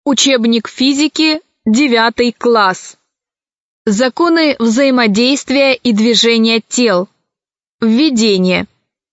Учебник физики, 9 класс. Законы взаимодействия и движения тел. Введение.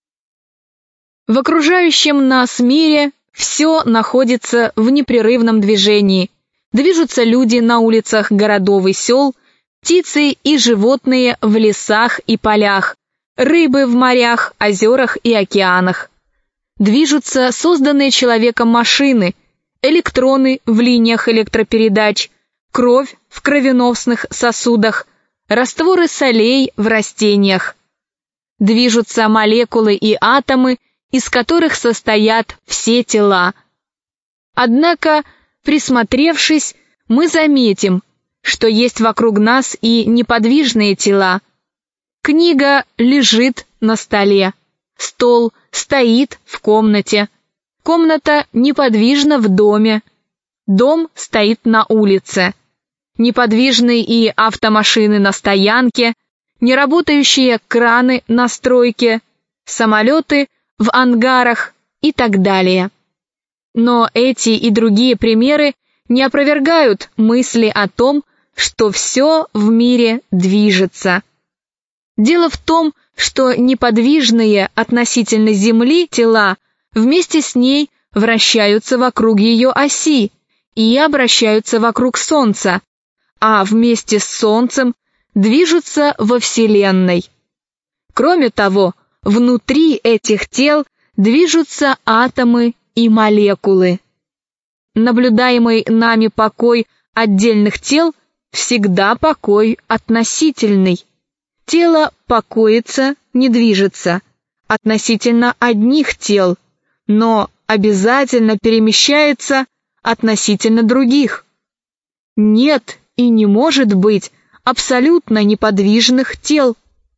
В окружающем нас мире все находится в непрерывном движении. Движутся люди на улицах городов и сел, птицы и животные в лесах и полях, рыбы в морях, озерах и океанах. Движутся созданные человеком машины, электроны в линиях электропередач, кровь в кровеносных сосудах, растворы солей в растениях. Движутся молекулы и атомы, из которых состоят все тела. Однако, присмотревшись, мы заметим, что есть вокруг нас и неподвижные тела. Книга лежит на столе, стол стоит в комнате, комната неподвижна в доме, дом стоит на улице, неподвижны и автомашины на стоянке, неработающие краны на стройке, самолеты в ангарах и так далее. Но эти и другие примеры не опровергают мысли о том, что все в мире движется. Дело в том, что неподвижные относительно Земли тела вместе с ней вращаются вокруг ее оси и обращаются вокруг Солнца, а вместе с Солнцем движутся во Вселенной. Кроме того, внутри этих тел движутся атомы и молекулы. Наблюдаемый нами покой отдельных тел всегда покой относительный. Тело покоится, не движется, относительно одних тел, но обязательно перемещается относительно других. Нет и не может быть абсолютно неподвижных тел.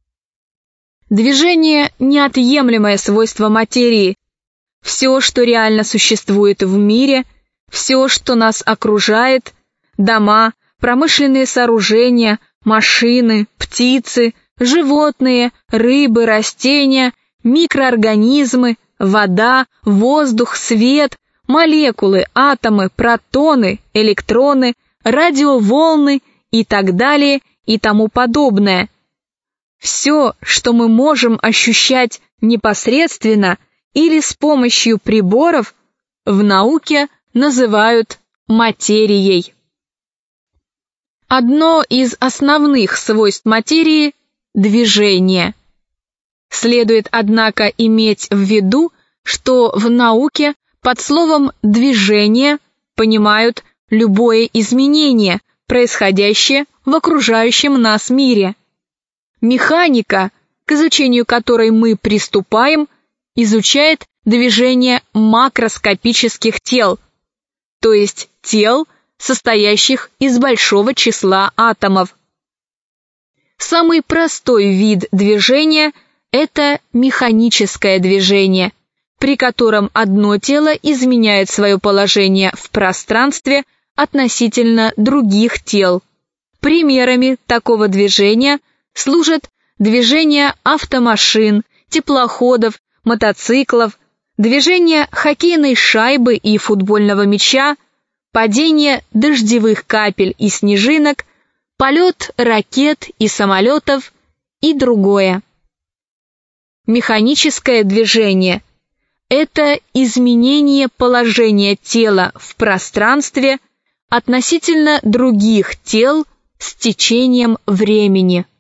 Движение – неотъемлемое свойство материи. Все, что реально существует в мире, все, что нас окружает, дома, промышленные сооружения, машины, птицы, животные, рыбы, растения, микроорганизмы, вода, воздух, свет, молекулы, атомы, протоны, электроны, радиоволны и так далее и тому подобное. Все, что мы можем ощущать непосредственно или с помощью приборов, в науке называют материей. Одно из основных свойств материи – движение. Следует, однако, иметь в виду, что в науке под словом «движение» понимают любое изменение, происходящее в окружающем нас мире. Механика, к изучению которой мы приступаем, изучает движение макроскопических тел, то есть тел, состоящих из большого числа атомов. Самый простой вид движения – это механическое движение, при котором одно тело изменяет свое положение в пространстве относительно других тел. Примерами такого движения служат движение автомашин, теплоходов, мотоциклов, движение хоккейной шайбы и футбольного мяча, падение дождевых капель и снежинок, полет ракет и самолетов и другое. Механическое движение – это изменение положения тела в пространстве относительно других тел с течением времени.